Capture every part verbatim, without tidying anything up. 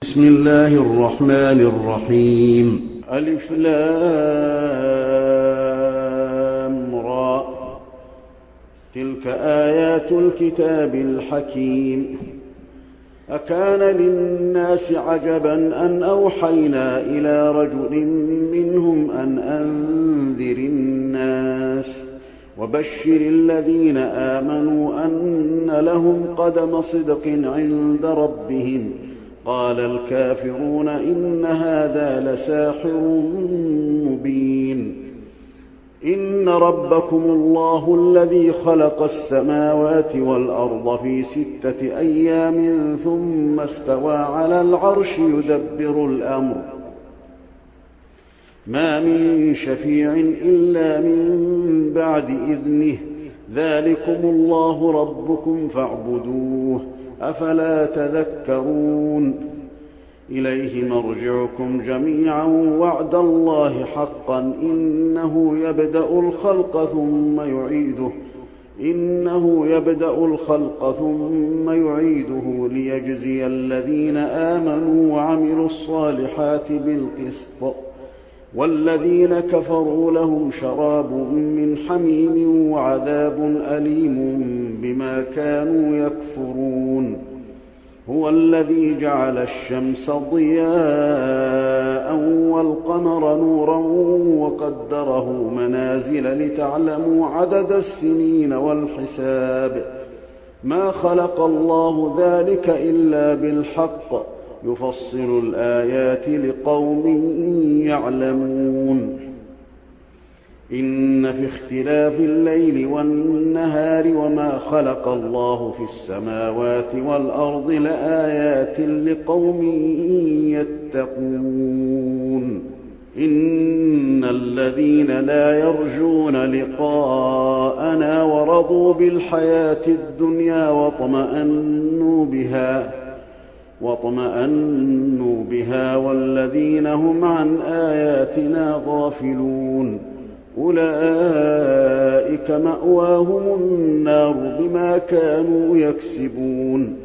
بسم الله الرحمن الرحيم. ألف لام را. تلك آيات الكتاب الحكيم. أكان للناس عجبا أن أوحينا إلى رجل منهم أن أنذر الناس وبشر الذين آمنوا أن لهم قدم صدق عند ربهم. قال الكافرون إن هذا لساحر مبين. إن ربكم الله الذي خلق السماوات والأرض في ستة أيام ثم استوى على العرش يدبر الأمر ما من شفيع إلا من بعد إذنه ذلكم الله ربكم فاعبدوه أفلا تذكرون. إليه مرجعكم جميعا وعد الله حقا إنه يبدأ الخلق ثم يعيده إنه يبدأ الخلق ثم يعيده ليجزي الذين آمنوا وعملوا الصالحات بالقسط والذين كفروا لهم شراب من حميم وعذاب أليم بما كانوا يكفرون. هو الذي جعل الشمس ضياء والقمر نورا وقدره منازل لتعلموا عدد السنين والحساب. ما خلق الله ذلك إلا بالحق يفصل الآيات لقوم يعلمون. إن في اختلاف الليل والنهار وما خلق الله في السماوات والأرض لآيات لقوم يتقون. إن الذين لا يرجون لقاءنا ورضوا بالحياة الدنيا واطمأنوا بها واطمأنوا بها والذين هم عن آياتنا غافلون أولئك مأواهم النار بما كانوا يكسبون.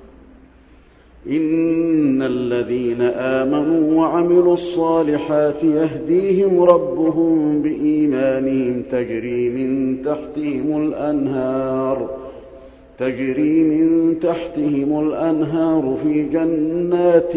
إن الذين آمنوا وعملوا الصالحات يهديهم ربهم بإيمانهم تجري من تحتهم الأنهار تجري من تحتهم الأنهار في جنات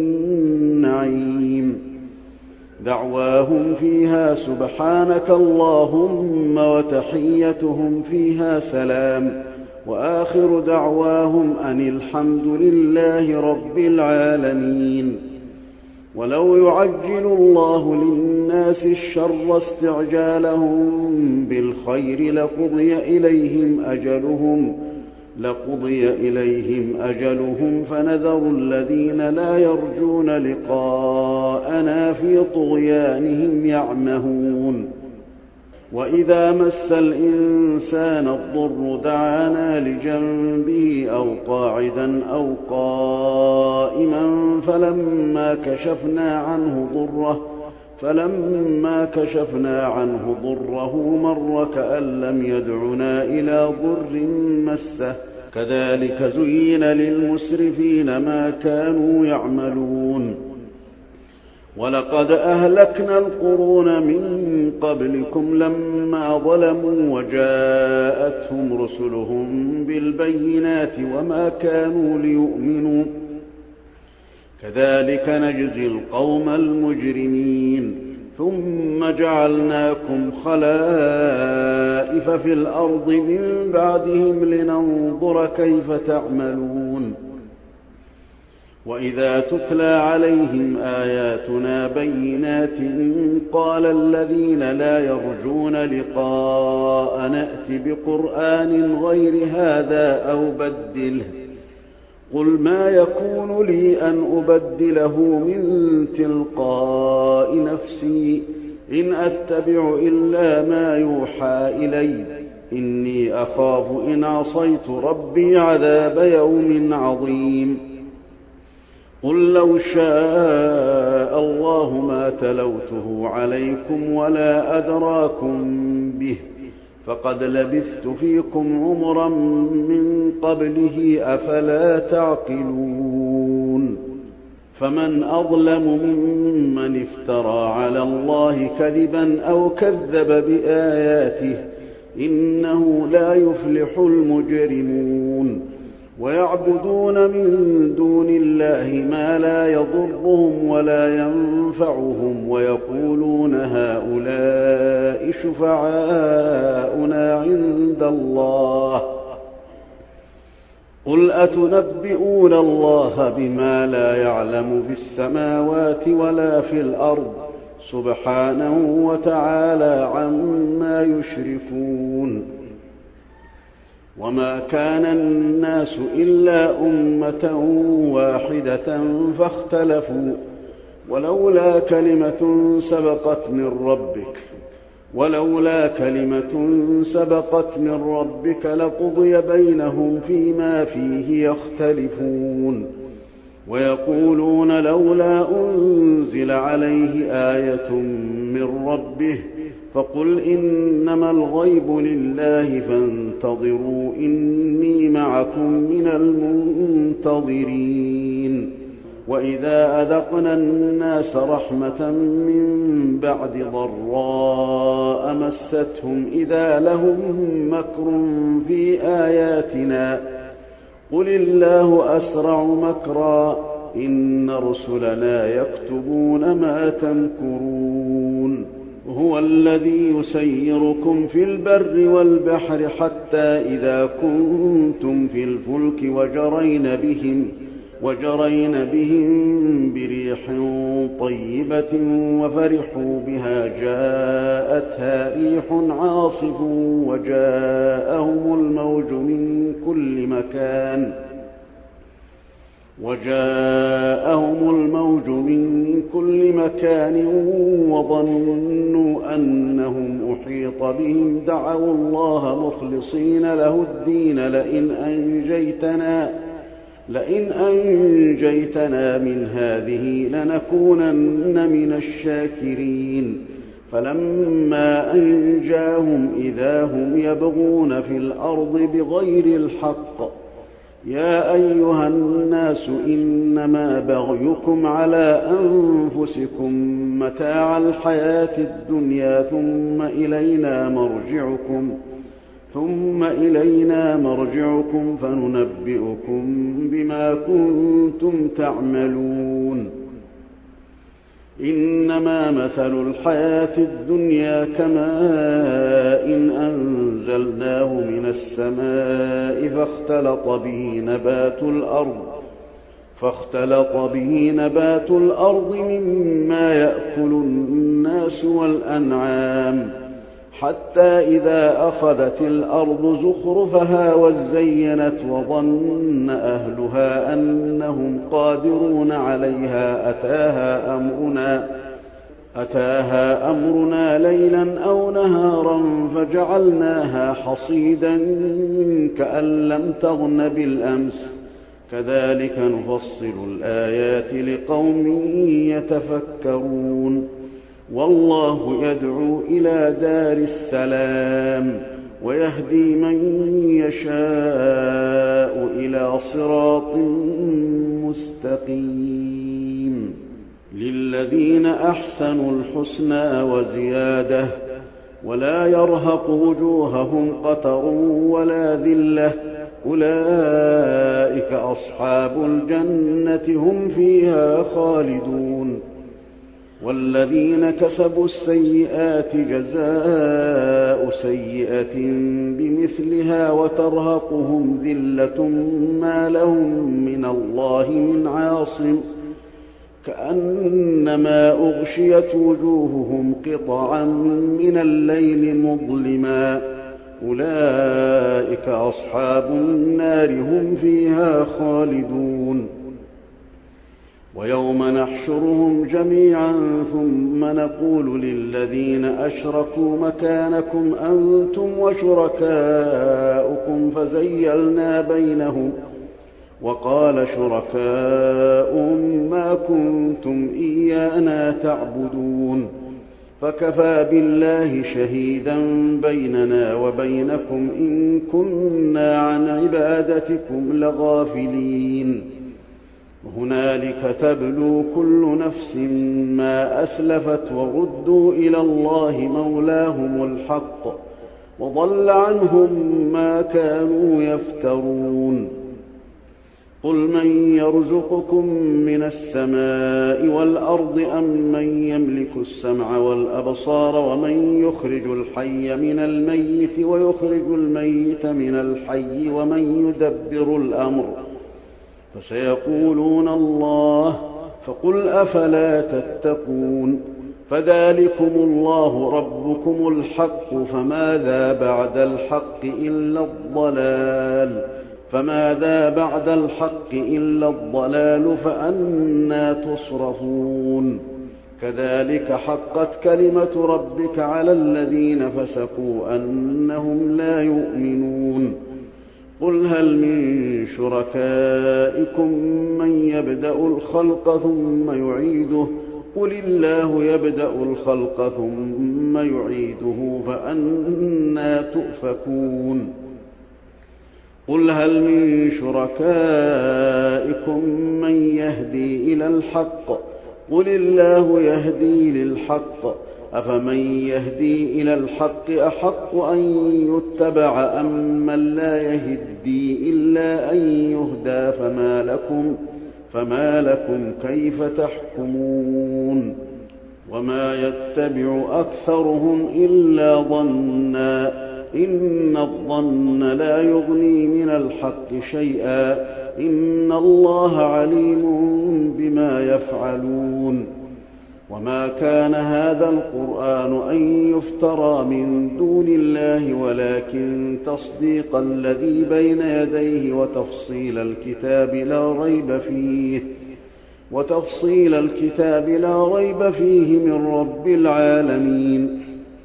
النعيم. دعواهم فيها سبحانك اللهم وتحيتهم فيها سلام وآخر دعواهم أن الحمد لله رب العالمين. ولو يعجل الله للناس الشر استعجالهم بالخير لقضي إليهم أجلهم لقضي إليهم أجلهم فنذر الذين لا يرجون لقاءنا في طغيانهم يعمهون. وإذا مس الإنسان الضر دعانا لجنبه أو قاعدا أو قائما فلما كشفنا عنه ضره فلما كشفنا عنه ضره مر كأن لم يدعنا إلى ضر مسه كذلك زين للمسرفين ما كانوا يعملون. ولقد أهلكنا القرون من قبلكم لما ظلموا وجاءتهم رسلهم بالبينات وما كانوا ليؤمنوا كذلك نجزي القوم المجرمين. ثم جعلناكم خلائف في الأرض من بعدهم لننظر كيف تعملون. وإذا تتلى عليهم آياتنا بينات قال الذين لا يرجون لقاء نأت بقرآن غير هذا أو بدله قل ما يكون لي أن أبدله من تلقاء نفسي إن أتبع إلا ما يوحى إلي إني أخاف إن عصيت ربي عذاب يوم عظيم. قل لو شاء الله ما تلوته عليكم ولا أدراكم به فقد لبثت فيكم عمرا من قبله أفلا تعقلون. فمن أظلم ممن افترى على الله كذبا أو كذب بآياته إنه لا يفلح المجرمون ويعبدون من دون الله ما لا يضرهم ولا ينفعهم ويقولون هؤلاء شفعاؤنا عند الله قل أتنبئون الله بما لا يعلم في السماوات ولا في الأرض سبحانه وتعالى عما يشركون وما كان الناس إلا أمة واحدة فاختلفوا ولولا كلمة سبقت من ربك ولولا كلمة سبقت من ربك لقضي بينهم فيما فيه يختلفون ويقولون لولا أنزل عليه آية من ربه فقل إنما الغيب لله فانتظروا إني معكم من المنتظرين وإذا أذقنا الناس رحمة من بعد ضراء مستهم إذا لهم مكر في آياتنا قل الله أسرع مكرا إن رسلنا يكتبون ما تمكرون هو الذي يسيركم في البر والبحر حتى إذا كنتم في الفلك وجرين بهم وجرين بهم بريح طيبة وفرحوا بها جاءتها ريح عاصف وجاءهم الموج من كل مكان وجاءهم الموج من كل مكان وظنوا أنهم أحيط بهم دعوا الله مخلصين له الدين لئن أنجيتنا لئن أنجيتنا من هذه لنكونن من الشاكرين فلما أنجاهم إذا هم يبغون في الأرض بغير الحق يا أيها الناس إنما بغيكم على أنفسكم متاع الحياة الدنيا ثم إلينا مرجعكم ثم إلينا مرجعكم فننبئكم بما كنتم تعملون إنما مثل الحياة الدنيا كماء إن أنزلناه من السماء فاختلط به نبات الأرض فاختلط به نبات الأرض مما يأكل الناس والأنعام حتى إذا أخذت الأرض زخرفها وزينت وظن أهلها أنهم قادرون عليها أتاها أمرنا أتاها أمرنا ليلا أو نهارا فجعلناها حصيدا كأن لم تغن بالأمس كذلك نفصل الآيات لقوم يتفكرون والله يدعو إلى دار السلام ويهدي من يشاء إلى صراط مستقيم للذين أحسنوا الحسنى وزيادة ولا يرهق وجوههم قتر ولا ذلة أولئك أصحاب الجنة هم فيها خالدون والذين كسبوا السيئات جزاء سيئة بمثلها وترهقهم ذلة ما لهم من الله من عاصم كأنما أغشيت وجوههم قطعا من الليل مظلما أولئك أصحاب النار هم فيها خالدون ويوم نحشرهم جميعا ثم نقول للذين أشركوا مكانكم أنتم وشركاؤكم فزيلنا بينهم وقال شركاؤهم ما كنتم إيانا تعبدون فكفى بالله شهيدا بيننا وبينكم إن كنا عن عبادتكم لغافلين وهنالك تبلو كل نفس ما أسلفت وردوا إلى الله مولاهم الحق وضل عنهم ما كانوا يفترون. قل من يرزقكم من السماء والأرض أم من يملك السمع والأبصار ومن يخرج الحي من الميت ويخرج الميت من الحي ومن يدبر الأمر فسيقولون الله فقل أفلا تتقون. فذلكم الله ربكم الحق فماذا بعد الحق إلا الضلال فماذا بعد الحق إلا الضلال فأنى تصرفون. كذلك حقت كلمة ربك على الذين فسقوا أنهم لا يؤمنون. قل هل من شركائكم من يبدأ الخلق ثم يعيده قل الله يبدأ الخلق ثم يعيده فأنى تؤفكون. قل هل من شركائكم من يهدي إلى الحق قل الله يهدي للحق أفمن يهدي إلى الحق أحق أن يتبع أم من لا يهدي إلا أن يهدى فما لكم, فما لكم كيف تحكمون. وما يتبع أكثرهم إلا ظنا إن الظن لا يغني من الحق شيئا إن الله عليم بما يفعلون. وما كان هذا القرآن أن يفترى من دون الله ولكن تصديق الذي بين يديه وتفصيل الكتاب لا ريب فيه وتفصيل الكتاب لا ريب فيه من رب العالمين.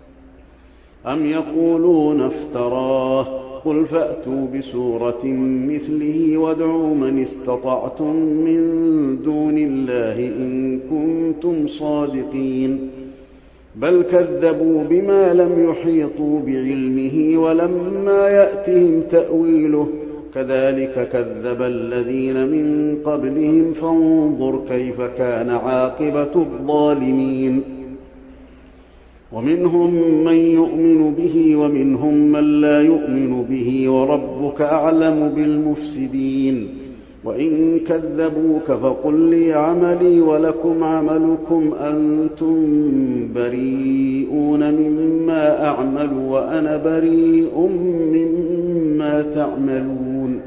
أم يقولون افتراه قل فأتوا بسورة مثله وادعوا من استطعتم من دون الله إن كنتم صادقين. بل كذبوا بما لم يحيطوا بعلمه ولما يأتهم تأويله كذلك كذب الذين من قبلهم فانظر كيف كان عاقبة الظالمين. ومنهم من يؤمن به ومنهم من لا يؤمن به وربك أعلم بالمفسدين. وإن كذبوك فقل لي عملي ولكم عملكم أنتم بريئون مما أعمل وأنا بريء مما تعملون.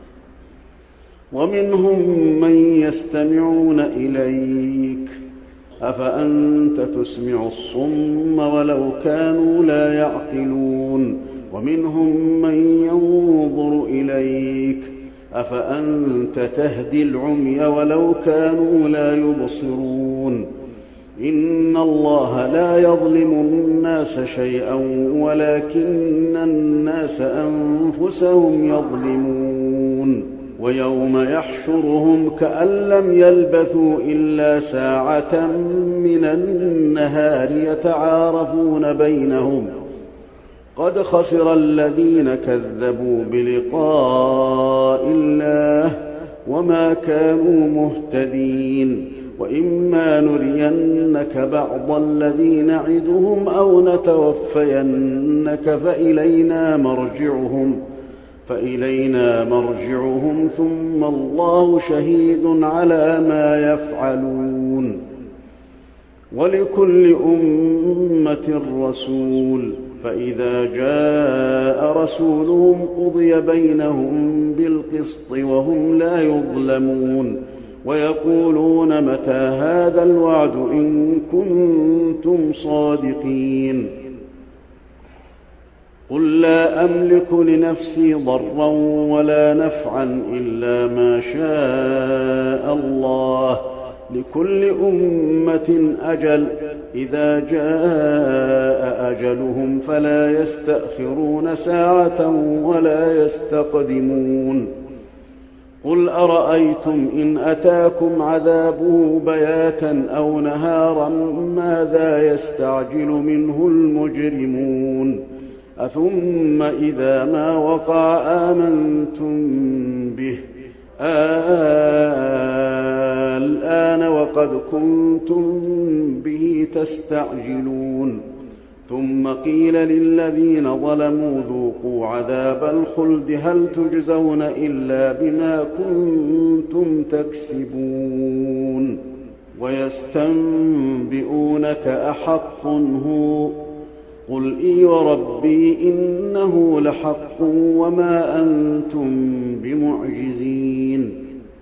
ومنهم من يستمعون إليك أفأنت تسمع الصم ولو كانوا لا يعقلون. ومنهم من ينظر إليك أفأنت تهدي العمي ولو كانوا لا يبصرون. إن الله لا يظلم الناس شيئا ولكن الناس أنفسهم يظلمون. ويوم يحشرهم كأن لم يلبثوا إلا ساعة من النهار يتعارفون بينهم قد خسر الذين كذبوا بلقاء الله وما كانوا مهتدين. وإما نرينك بعض الذي نعدهم أو نتوفينك فإلينا مرجعهم فإلينا مرجعهم ثم الله شهيد على ما يفعلون. ولكل أمة رسول فإذا جاء رسولهم قضي بينهم بالقسط وهم لا يظلمون. ويقولون متى هذا الوعد إن كنتم صادقين. قل لا أملك لنفسي ضرا ولا نفعا إلا ما شاء الله لكل أمة أجل إذا جاء أجلهم فلا يستأخرون ساعة ولا يستقدمون. قل أرأيتم إن أتاكم عذابه بياتا أو نهارا ماذا يستعجل منه المجرمون أثم إذا ما وقع آمنتم به الآن وقد كنتم به تستعجلون ثم قيل للذين ظلموا ذوقوا عذاب الخلد هل تجزون إلا بما كنتم تكسبون ويستنبئونك أحق هو قل إي وربي إنه لحق وما أنتم بمعجزين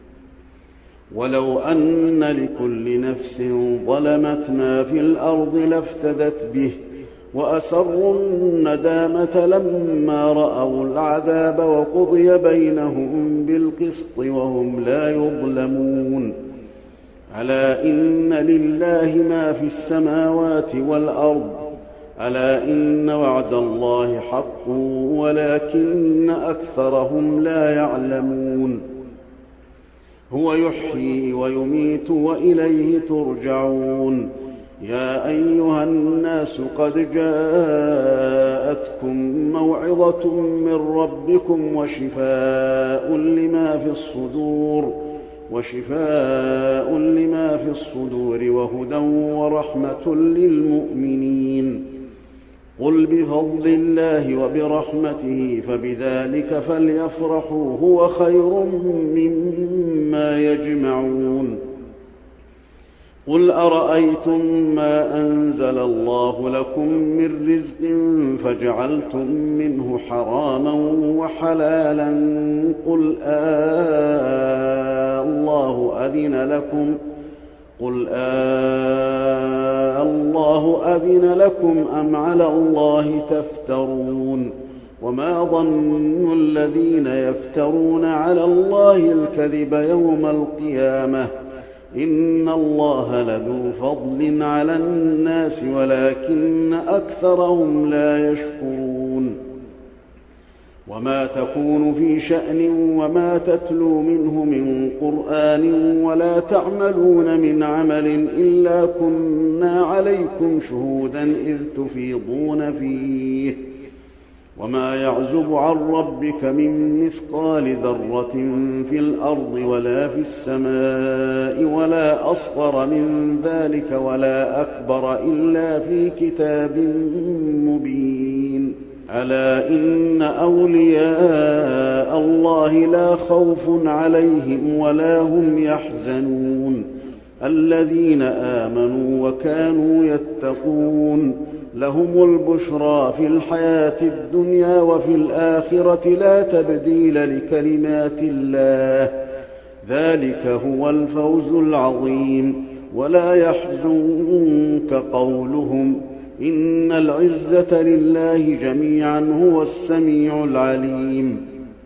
ولو أن لكل نفس ظلمت ما في الأرض لافتدت به وأسروا الندامة لما رأوا العذاب وقضي بينهم بالقسط وهم لا يظلمون ألا إن لله ما في السماوات والأرض ألا إن وعد الله حق ولكن أكثرهم لا يعلمون هو يحيي ويميت وإليه ترجعون يا أيها الناس قد جاءتكم موعظة من ربكم وشفاء لما في الصدور وشفاء لما في الصدور وهدى ورحمة للمؤمنين قل بفضل الله وبرحمته فبذلك فليفرحوا هو خير مما يجمعون قل أرأيتم ما أنزل الله لكم من رزق فجعلتم منه حراما وحلالا قل آه الله أذن لكم قل آه الله أذن لكم أم على الله تفترون وما ظن الذين يفترون على الله الكذب يوم القيامة إن الله لذو فضل على الناس ولكن أكثرهم لا يشكرون وما تكون في شأن وما تتلو منه من قرآن ولا تعملون من عمل إلا كنا عليكم شهودا إذ تفيضون فيه وما يعزب عن ربك من مثقال ذرة في الأرض ولا في السماء ولا أصغر من ذلك ولا أكبر إلا في كتاب مبين ألا إن أولياء الله لا خوف عليهم ولا هم يحزنون الذين آمنوا وكانوا يتقون لهم البشرى في الحياة الدنيا وفي الآخرة لا تبديل لكلمات الله ذلك هو الفوز العظيم ولا يحزنك قولهم إن العزة لله جميعا هو السميع العليم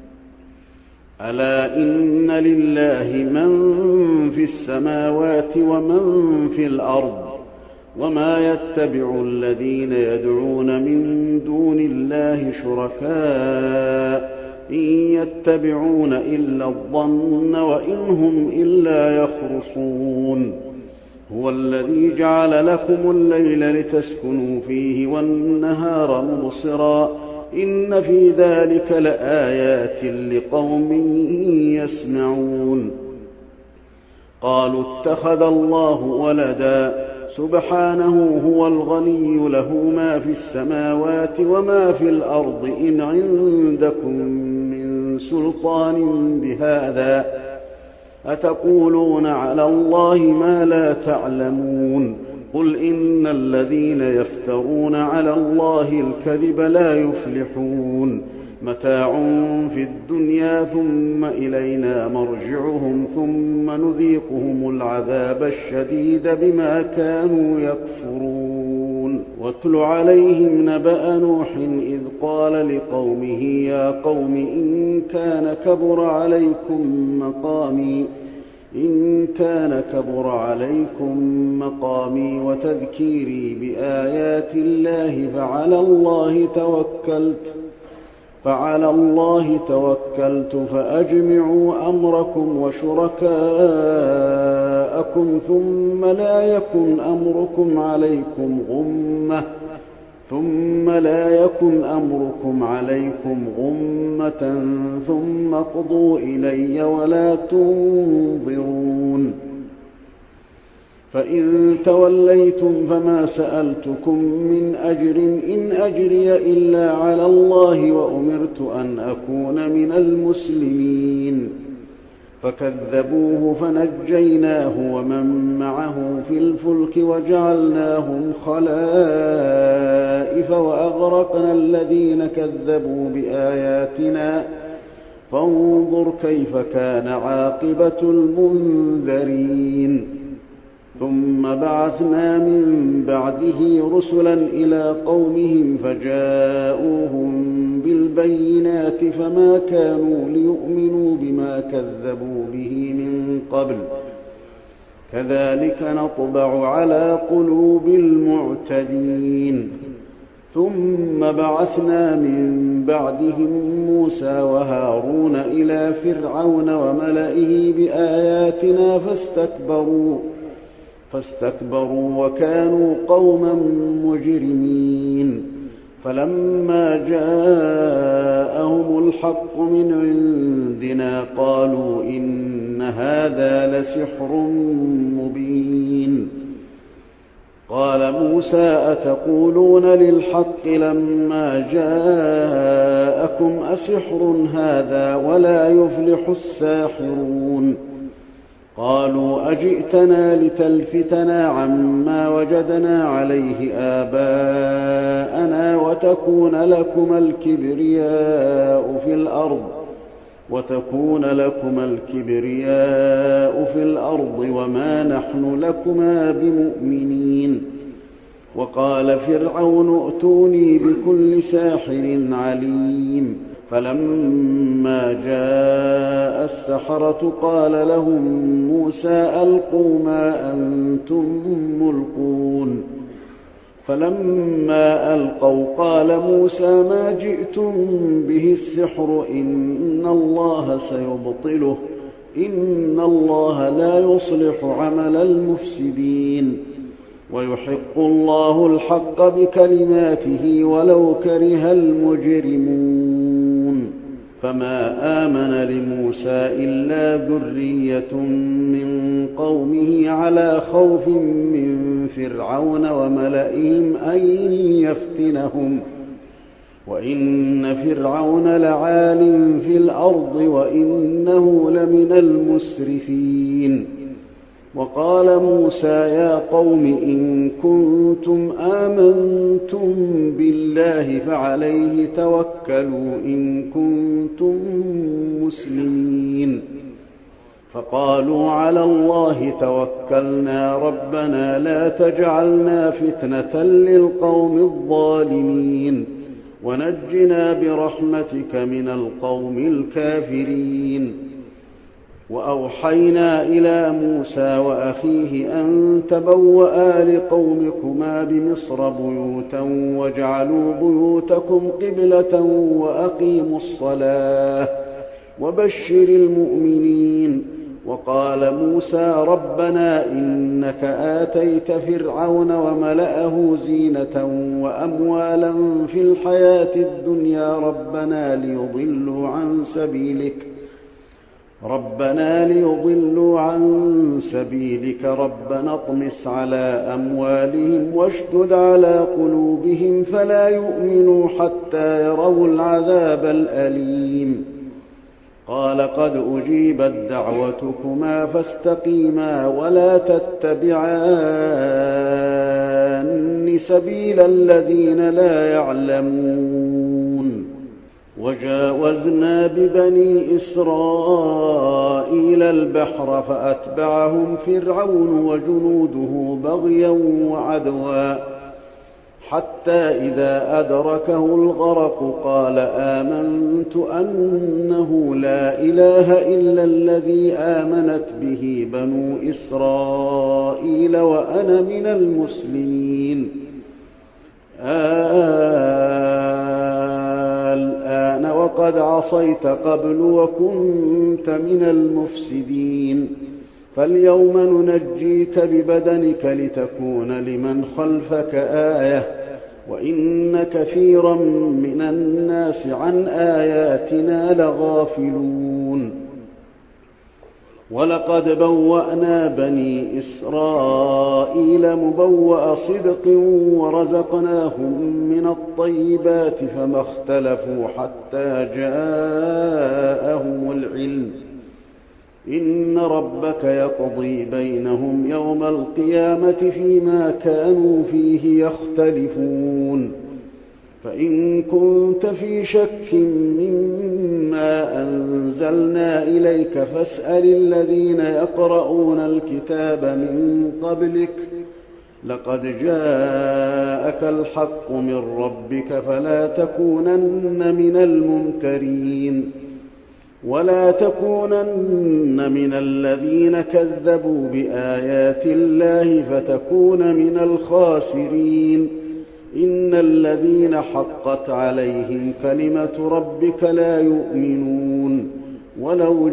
ألا إن لله من في السماوات ومن في الأرض وما يتبع الذين يدعون من دون الله شركاء إن يتبعون إلا الظن وإن هم إلا يخرصون هو الذي جعل لكم الليل لتسكنوا فيه والنهار مبصرا إن في ذلك لآيات لقوم يسمعون قالوا اتخذ الله ولدا سبحانه هو الغني له ما في السماوات وما في الأرض إن عندكم من سلطان بهذا أتقولون على الله ما لا تعلمون قل إن الذين يفترون على الله الكذب لا يفلحون متاع في الدنيا ثم إلينا مرجعهم ثم نذيقهم العذاب الشديد بما كانوا يكفرون واتل عليهم نبأ نوح إذ قال لقومه يا قوم إن كان كبر عليكم مقامي إن كان كبر عليكم مقامي وتذكيري بآيات الله فعلى الله توكلت فعلى الله توكلت فأجمعوا أمركم وشركاءكم ثم لا يكن أمركم عليكم غمة ثم لا يكن أمركم عليكم غمة ثم اقضوا إلي ولا تنظرون فإن توليتم فما سألتكم من أجر إن أجري إلا على الله وأمرت أن أكون من المسلمين فكذبوه فنجيناه ومن معه في الفلك وجعلناهم خلائف وأغرقنا الذين كذبوا بآياتنا فانظر كيف كان عاقبة المنذرين ثم بعثنا من بعده رسلا إلى قومهم فجاءوهم بالبينات فما كانوا ليؤمنوا بما كذبوا به من قبل كذلك نطبع على قلوب المعتدين ثم بعثنا من بعدهم موسى وهارون إلى فرعون وملئه بآياتنا فاستكبروا فاستكبروا وكانوا قوما مجرمين فلما جاءهم الحق من عندنا قالوا إن هذا لسحر مبين قال موسى أتقولون للحق لما جاءكم أسحر هذا ولا يفلح الساحرون قالوا أجئتنا لتلفتنا عما وجدنا عليه آباءنا وتكون لكما الكبرياء في الأرض وتكون لكما الكبرياء في الأرض وما نحن لكما بمؤمنين وقال فرعون ائتوني بكل ساحر عليم فلما جاء السحرة قال لهم موسى ألقوا ما أنتم ملقون فلما ألقوا قال موسى ما جئتم به السحر إن الله سيبطله إن الله لا يصلح عمل المفسدين ويحق الله الحق بكلماته ولو كره المجرمون فما آمن لموسى إلا ذرية من قومه على خوف من فرعون وملئهم أن يفتنهم وإن فرعون لعال في الأرض وإنه لمن المسرفين وقال موسى يا قوم إن كنتم آمنتم بالله فعليه توكلوا إن كنتم مسلمين فقالوا على الله توكلنا ربنا لا تجعلنا فتنة للقوم الظالمين ونجنا برحمتك من القوم الكافرين وأوحينا إلى موسى وأخيه أن تبوأ لقومكما بمصر بيوتا واجعلوا بيوتكم قبلة وأقيموا الصلاة وبشر المؤمنين وقال موسى ربنا إنك آتيت فرعون وملأه زينة وأموالا في الحياة الدنيا ربنا ليضلوا عن سبيلك ربنا ليضلوا عن سبيلك ربنا اطمس على أموالهم واشدد على قلوبهم فلا يؤمنوا حتى يروا العذاب الأليم قال قد أجيبت دعوتكما فاستقيما ولا تتبعان سبيل الذين لا يعلمون وجاوزنا ببني إسرائيل البحر فأتبعهم فرعون وجنوده بغيا وعدوا حتى إذا أدركه الغرق قال آمنت أنه لا إله إلا الذي آمنت به بنو إسرائيل وأنا من المسلمين الآن وقد عصيت قبل وكنت من المفسدين فاليوم ننجيك ببدنك لتكون لمن خلفك آية وإن كثيرا من الناس عن آياتنا لغافلون. ولقد بوأنا بني إسرائيل مبوأ صدق ورزقناهم من الطيبات فما اختلفوا حتى جاءهم العلم. إن ربك يقضي بينهم يوم القيامة فيما كانوا فيه يختلفون. فإن كنت في شك مما أنزلنا إليك فاسأل الذين يقرؤون الكتاب من قبلك لقد جاءك الحق من ربك فلا تكونن من الممترين ولا تكونن من الذين كذبوا بآيات الله فتكون من الخاسرين. إن الذين حقت عليهم كلمة ربك لا يؤمنون ولو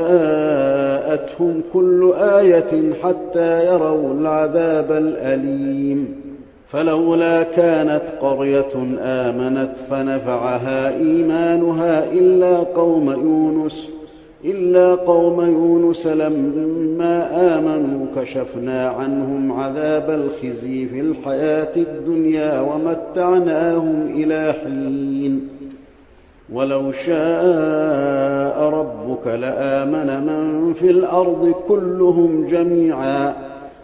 جاءتهم كل آية حتى يروا العذاب الأليم. فلولا كانت قرية آمنت فنفعها إيمانها إلا قوم يونس إلا قوم يونس لما آمنوا كشفنا عنهم عذاب الخزي في الحياة الدنيا ومتعناهم إلى حين. ولو شاء ربك لآمن من في الأرض كلهم جميعا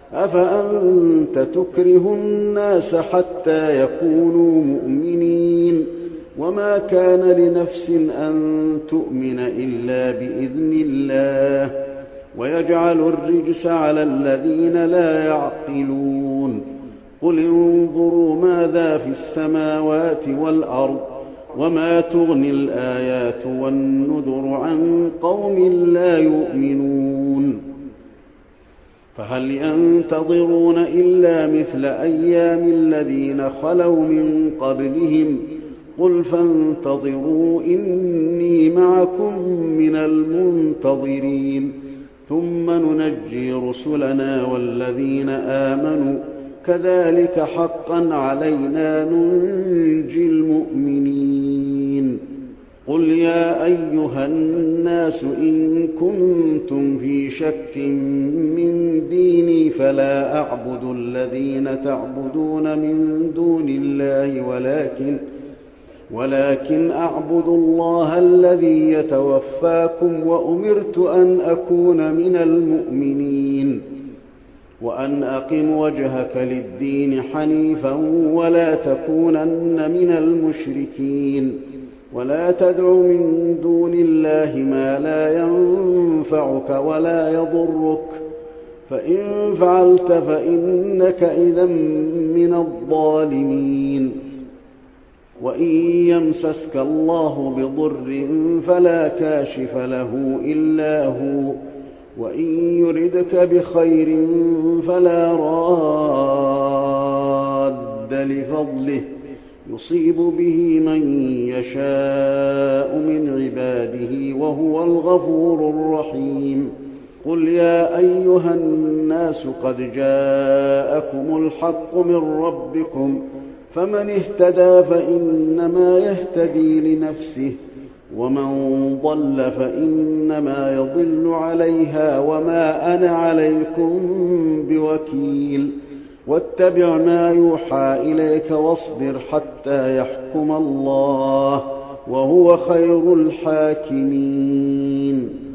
أفأنت تكره الناس حتى يكونوا مؤمنين وما كان لنفس أن تؤمن إلا بإذن الله ويجعل الرجس على الذين لا يعقلون. قل انظروا ماذا في السماوات والأرض وما تغني الآيات والنذر عن قوم لا يؤمنون. فهل ينتظرون إلا مثل أيام الذين خلوا من قبلهم قل فانتظروا إني معكم من المنتظرين ثم ننجي رسلنا والذين آمنوا كذلك حقا علينا ننجي المؤمنين. قل يا أيها الناس إن كنتم في شك من ديني فلا أعبد الذين تعبدون من دون الله ولكن ولكن أعبد الله الذي يتوفاكم وأمرت أن أكون من المؤمنين وأن أقم وجهك للدين حنيفا ولا تكونن من المشركين ولا تدع من دون الله ما لا ينفعك ولا يضرك فإن فعلت فإنك إذا من الظالمين. وإن يمسسك الله بضر فلا كاشف له إلا هو وإن يردك بخير فلا راد لفضله يصيب به من يشاء من عباده وهو الغفور الرحيم. قل يا أيها الناس قد جاءكم الحق من ربكم فمن اهتدى فإنما يهتدي لنفسه ومن ضل فإنما يضل عليها وما أنا عليكم بوكيل. واتبع ما يوحى إليك واصبر حتى يحكم الله وهو خير الحاكمين.